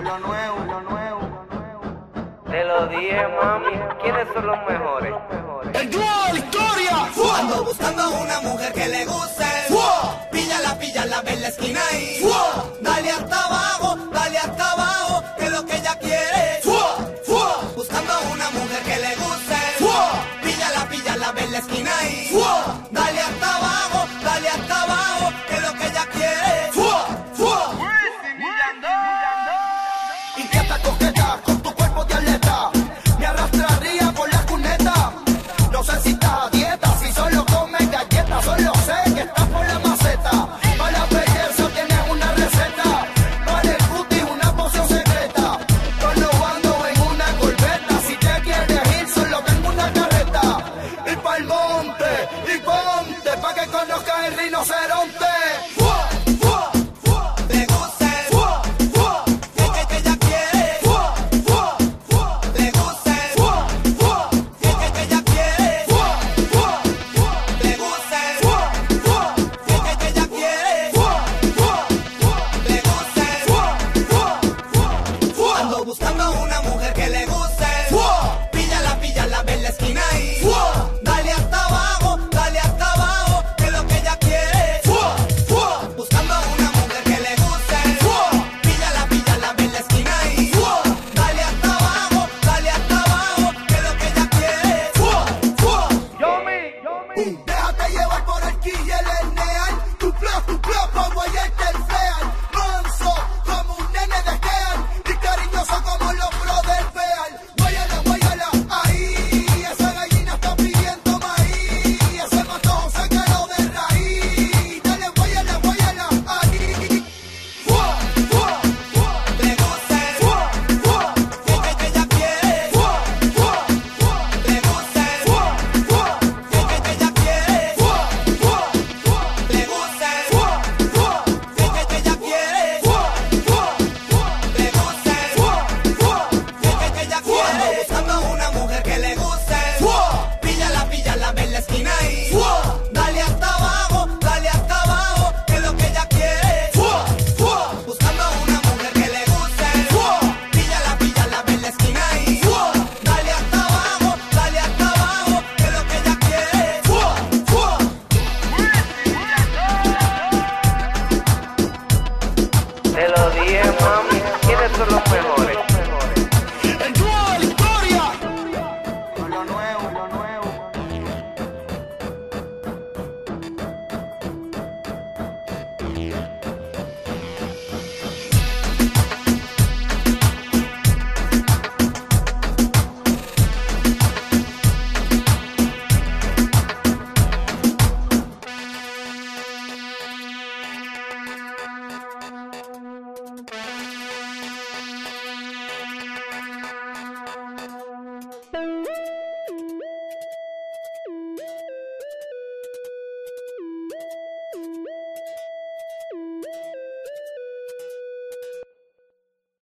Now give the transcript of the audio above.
Te lo dije, mami, ¿quiénes son los mejores? El dúo de la historia. Ando buscando una mujer que le guste. Píllala, ve en la esquina ahí. Dale hasta abajo, que es lo que ella quiere. Buscando una mujer que le guste. Píllala, ve en la esquina ahí. Dale hasta abajo, que es lo que ella quiere. Inquieta, coqueta, con tu cuerpo de atleta. Me arrastraría por la cuneta. No sé si estás a dieta, si solo comes galletas. Solo sé que estás por la maceta. Para la belleza tienes una receta. Para el cutis una poción secreta. Yo no ando en una corbeta. Si te quieres ir, solo tengo una carreta. Y pa'l monte, y ponte, pa' que conozcas el rinoceronte. Buscando una mujer que le guste. Píllala, ve en la esquina ahí. Dale hasta abajo, que es lo que ella quiere. Buscando una mujer que le guste. Píllala, ve en la esquina ahí. Dale hasta abajo, que es lo que ella quiere. Déjate llevar por el quille, el neal. Tu plop, pa' guayarte el fleal. Manso, como un nene de Keal. Y cariñoso como los brothers vean. Guáyala, ahí. Esa gallina está pidiendo maíz. Ese matón se quedó de raíz. Dale, guáyala, ahí. Le guste, que ella quiere. Le guste, que ella quiere. Le guste, que ella quiere. Le guste, que ella quiere. Buscando una mujer que le guste. Píllala, ve en la esquina ahí. Dale hasta abajo, que es lo que ella quiere. Buscando una mujer que le guste. Píllala, ve en la esquina ahí. Dale hasta abajo, que es lo que ella quiere. Te lo dije, mami, ¿quiénes son los mejores?